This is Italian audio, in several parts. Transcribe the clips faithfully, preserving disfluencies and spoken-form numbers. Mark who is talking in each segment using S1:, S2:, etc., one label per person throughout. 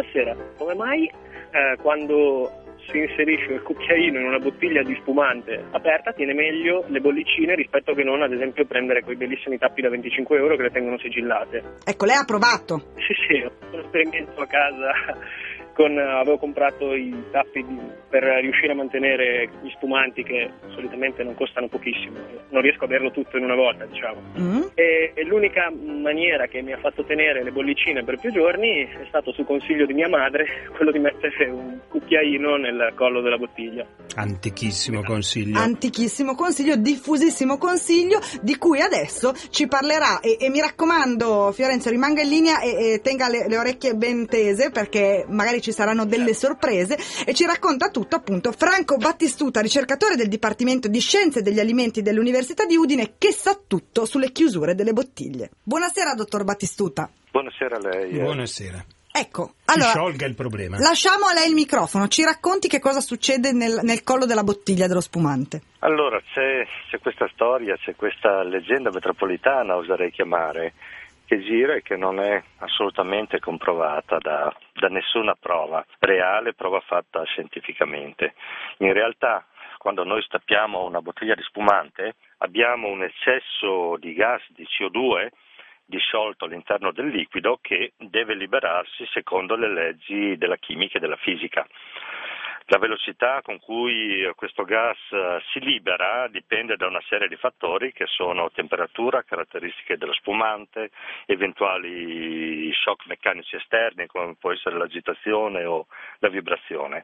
S1: buonasera. Come mai eh, quando si inserisce il cucchiaino in una bottiglia di spumante aperta tiene meglio le bollicine rispetto che non, ad esempio, prendere quei bellissimi tappi da venticinque euro che le tengono sigillate?
S2: Ecco, lei ha provato?
S1: Sì, sì, ho fatto un esperimento a casa. Con, avevo comprato i tappi di, per riuscire a mantenere gli spumanti, che solitamente non costano pochissimo, non riesco a averlo tutto in una volta, diciamo. Mm. E, e l'unica maniera che mi ha fatto tenere le bollicine per più giorni è stato, su consiglio di mia madre, quello di mettere un cucchiaino nel collo della bottiglia.
S3: Antichissimo consiglio.
S2: Antichissimo consiglio, diffusissimo consiglio, di cui adesso ci parlerà. E, e mi raccomando, Fiorenzo, rimanga in linea e, e tenga le, le orecchie ben tese, perché magari ci saranno delle sorprese, e ci racconta tutto appunto Franco Battistuta, ricercatore del Dipartimento di Scienze degli Alimenti dell'Università di Udine, che sa tutto sulle chiusure delle bottiglie. Buonasera, dottor Battistuta.
S4: Buonasera a lei. Eh.
S3: Buonasera.
S2: Ecco,
S3: si
S2: allora,
S3: sciolga il problema.
S2: Lasciamo a lei il microfono, ci racconti che cosa succede nel, nel collo della bottiglia dello spumante.
S4: Allora, c'è, c'è questa storia, c'è questa leggenda metropolitana, oserei chiamare, che gira e che non è assolutamente comprovata da, da nessuna prova reale, prova fatta scientificamente. In realtà, quando noi stappiamo una bottiglia di spumante, abbiamo un eccesso di gas di C O due disciolto all'interno del liquido che deve liberarsi secondo le leggi della chimica e della fisica. La velocità con cui questo gas si libera dipende da una serie di fattori che sono temperatura, caratteristiche dello spumante, eventuali shock meccanici esterni come può essere l'agitazione o la vibrazione.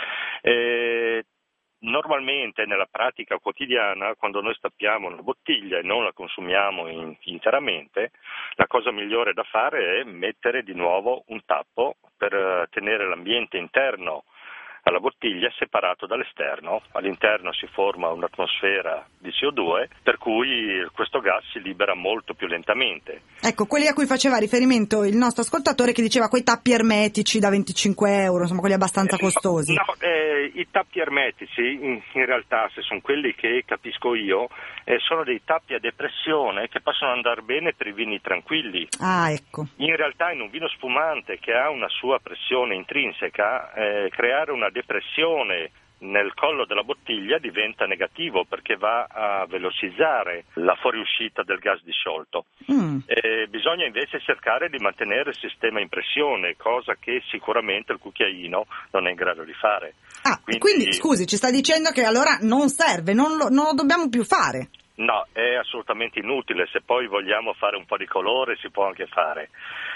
S4: E normalmente nella pratica quotidiana, quando noi stappiamo una bottiglia e non la consumiamo in, interamente, la cosa migliore da fare è mettere di nuovo un tappo per tenere l'ambiente interno alla bottiglia separato dall'esterno. All'interno si forma un'atmosfera di C O due, per cui questo gas si libera molto più lentamente.
S2: Ecco, quelli a cui faceva riferimento il nostro ascoltatore, che diceva quei tappi ermetici da venticinque euro, insomma quelli abbastanza
S4: eh,
S2: costosi.
S4: No, eh, i tappi ermetici in, in realtà, se sono quelli che capisco io, eh, sono dei tappi a depressione che possono andare bene per i vini tranquilli.
S2: Ah, ecco.
S4: In realtà in un vino spumante che ha una sua pressione intrinseca, eh, creare una depressione nel collo della bottiglia diventa negativo, perché va a velocizzare la fuoriuscita del gas disciolto. Mm. Eh, bisogna invece cercare di mantenere il sistema in pressione, cosa che sicuramente il cucchiaino non è in grado di fare.
S2: Ah, quindi, quindi scusi, ci sta dicendo che allora non serve, non lo, non lo dobbiamo più fare?
S4: No, è assolutamente inutile. Se poi vogliamo fare un po' di colore si può anche fare,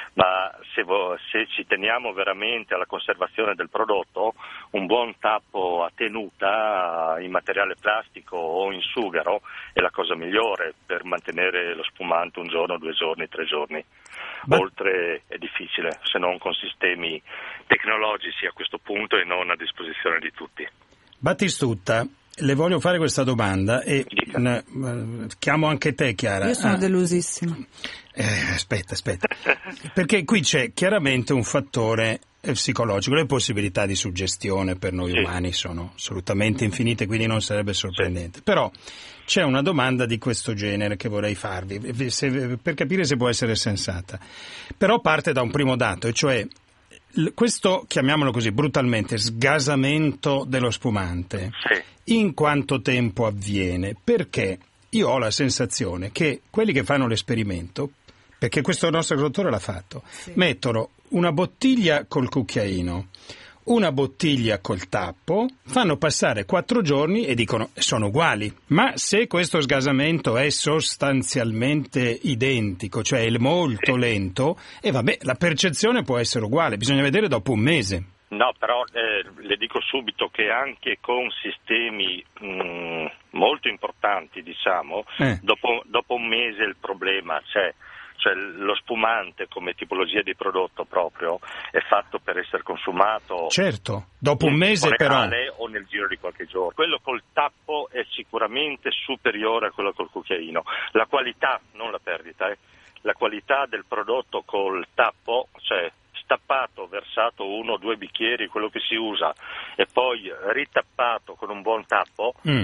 S4: ma se, vo- se ci teniamo veramente alla conservazione del prodotto, un buon tappo a tenuta in materiale plastico o in sughero è la cosa migliore per mantenere lo spumante un giorno, due giorni, tre giorni. Ma... Oltre è difficile, se non con sistemi tecnologici a questo punto e non a disposizione di tutti.
S3: Battistuta, le voglio fare questa domanda e uh, chiamo anche te, Chiara.
S2: Io sono
S3: ah.
S2: delusissima.
S3: Eh, aspetta, aspetta. Perché qui c'è chiaramente un fattore psicologico. Le possibilità di suggestione per noi sì. umani sono assolutamente infinite, quindi non sarebbe sorprendente. Sì. Però c'è una domanda di questo genere che vorrei farvi, se, per capire se può essere sensata. Però parte da un primo dato, e cioè questo, chiamiamolo così brutalmente, sgasamento dello spumante.
S4: Sì.
S3: In quanto tempo avviene? Perché io ho la sensazione che quelli che fanno l'esperimento, perché questo nostro ascoltatore l'ha fatto, sì. mettono una bottiglia col cucchiaino, una bottiglia col tappo, fanno passare quattro giorni e dicono sono uguali. Ma se questo sgasamento è sostanzialmente identico, cioè è molto lento, e vabbè, la percezione può essere uguale, bisogna vedere dopo un mese.
S4: No, però eh, le dico subito che anche con sistemi mh, molto importanti, diciamo, eh. dopo, dopo un mese il problema c'è. Cioè lo spumante come tipologia di prodotto proprio è fatto per essere consumato.
S3: Certo, dopo un mese però.
S4: O nel giro di qualche giorno. Quello col tappo è sicuramente superiore a quello col cucchiaino. La qualità, non la perdita, eh. La qualità del prodotto col tappo, cioè stappato, versato uno o due bicchieri, quello che si usa, e poi ritappato con un buon tappo, mm.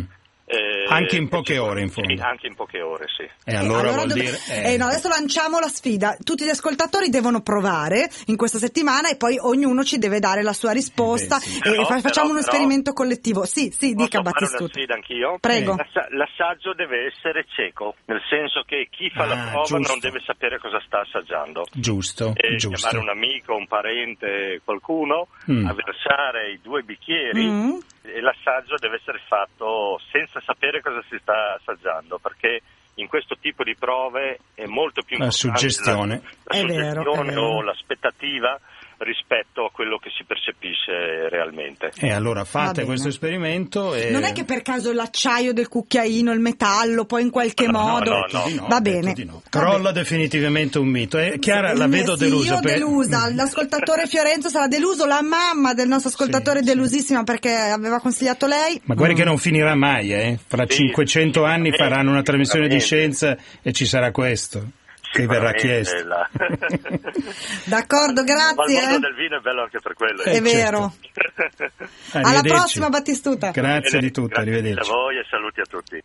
S4: Eh,
S3: anche in poche ore, in fondo.
S4: Sì, anche in poche ore, sì.
S3: E allora,
S2: allora
S3: vuol
S2: dove...
S3: dire... Eh.
S2: Eh, no, adesso lanciamo la sfida. Tutti gli ascoltatori devono provare in questa settimana e poi ognuno ci deve dare la sua risposta.
S3: Eh beh, sì.
S2: E
S4: Però,
S2: fa- facciamo
S4: però,
S2: uno
S4: però,
S2: esperimento collettivo. Sì, sì, dica
S4: Posso fare una
S2: Battistuta.
S4: sfida anch'io?
S2: Prego.
S3: Eh.
S4: L'assa- L'assaggio deve essere cieco, nel senso che chi fa
S3: Ah,
S4: la prova
S3: giusto.
S4: non deve sapere cosa sta assaggiando.
S3: Giusto,
S4: E
S3: giusto.
S4: chiamare un amico, un parente, qualcuno,
S3: Mm.
S4: a versare i due bicchieri
S2: Mm.
S4: e l'assaggio deve essere fatto senza sapere cosa si sta assaggiando, perché in questo tipo di prove è molto più
S3: La
S4: importante
S3: suggestione.
S4: la, la
S2: È vero,
S4: suggestione
S2: è vero.
S4: o l'aspettativa rispetto a quello che si percepisce realmente.
S3: E allora
S2: Va
S3: fate
S2: bene.
S3: questo esperimento e...
S2: Non è che per caso l'acciaio del cucchiaino, il metallo, poi in qualche
S4: No, no,
S2: modo...
S4: no,
S3: Detto di no,
S2: Va
S3: detto
S2: bene.
S3: di no.
S2: Va
S3: Crolla
S2: bene.
S3: definitivamente un mito. Eh, Chiara, la vedo
S2: Sì,
S3: delusa.
S2: io
S3: per-
S2: delusa, l'ascoltatore Fiorenzo sarà deluso, la mamma del nostro ascoltatore è
S3: Sì, sì.
S2: delusissima perché aveva consigliato lei.
S3: Ma guardi che non finirà mai, eh? Fra
S4: Sì,
S3: cinquecento anni
S4: sicuramente,
S3: faranno una trasmissione di
S4: sicuramente.
S3: scienza e ci sarà questo che verrà
S4: Sicuramente
S3: chiesto.
S4: la-
S2: D'accordo,
S4: Ma il
S2: grazie.
S4: mondo
S2: eh.
S4: del vino è bello anche per quello.
S3: Eh,
S2: È vero.
S3: certo.
S2: Alla
S3: Arrivederci.
S2: prossima, Battistuta.
S3: Grazie
S4: Bene,
S3: di tutto,
S4: grazie
S3: arrivederci.
S4: a voi e saluti a tutti.